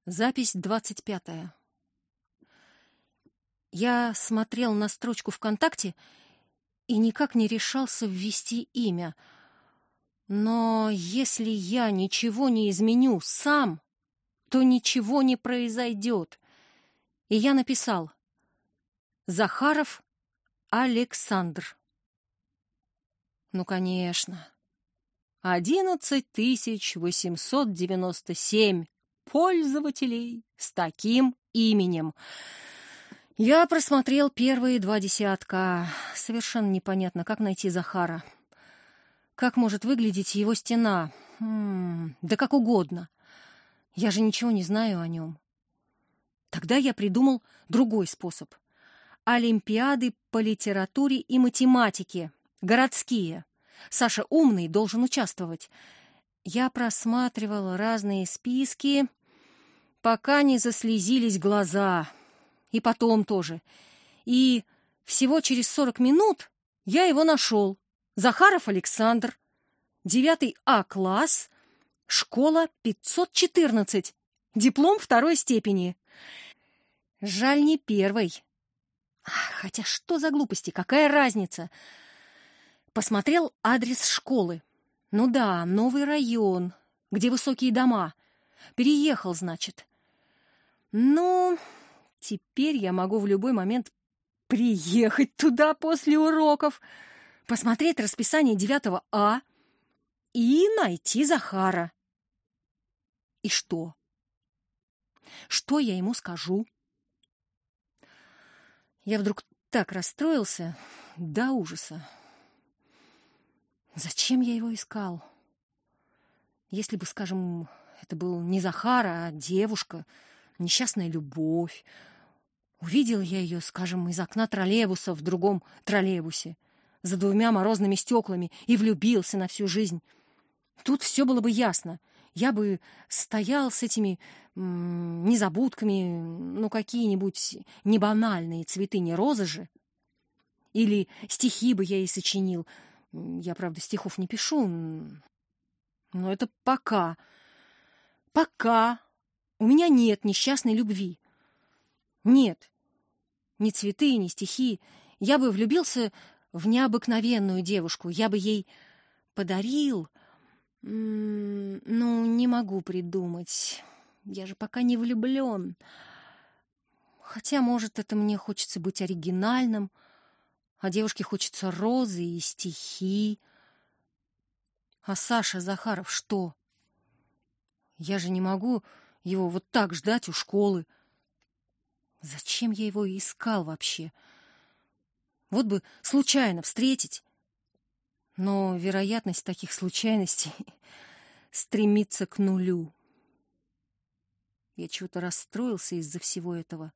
Запись 25. Я смотрел на строчку ВКонтакте и никак не решался ввести имя. Но если я ничего не изменю сам, то ничего не произойдет. И я написал: Захаров Александр. Ну, конечно. 11 897 пользователей с таким именем. Я просмотрел первые 2 десятка. Совершенно непонятно, как найти Захара. Как может выглядеть его стена? Да как угодно. Я же ничего не знаю о нем. Тогда я придумал другой способ. Олимпиады по литературе и математике. Городские. Саша умный, должен участвовать. Я просматривал разные списки, пока не заслезились глаза. И потом тоже. И всего через 40 минут я его нашел. Захаров Александр, 9 А класс, школа 514, диплом 2 степени. Жаль, не 1. Хотя что за глупости, какая разница? Посмотрел адрес школы. Ну да, новый район, где высокие дома. Переехал, значит. Ну, теперь я могу в любой момент приехать туда после уроков, посмотреть расписание 9 А и найти Захара. И что? Что я ему скажу? Я вдруг так расстроился до ужаса. Зачем я его искал? Если бы, скажем, это был не Захар, а девушка, несчастная любовь. Увидел я ее, скажем, из окна троллейбуса в другом троллейбусе, за 2 морозными стеклами, и влюбился на всю жизнь. Тут все было бы ясно. Я бы стоял с этими незабудками, ну, какие-нибудь небанальные цветы, не розы же. Или стихи бы я ей сочинил. Я, правда, стихов не пишу, но это пока. Пока у меня нет несчастной любви. Нет. Ни цветы, ни стихи. Я бы влюбился в необыкновенную девушку. Я бы ей подарил... Ну, не могу придумать. Я же пока не влюблен. Хотя, может, это мне хочется быть оригинальным, а девушке хочется розы и стихи. А Саша Захаров что? Я же не могу его вот так ждать у школы. Зачем я его искал вообще? Вот бы случайно встретить. Но вероятность таких случайностей стремится к нулю. Я чего-то расстроился из-за всего этого.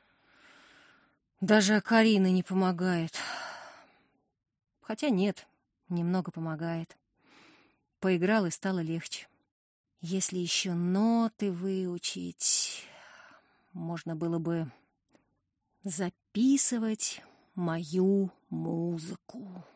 Даже Карина не помогает. Хотя нет, немного помогает. Поиграл, и стало легче. Если еще ноты выучить, можно было бы записывать мою музыку.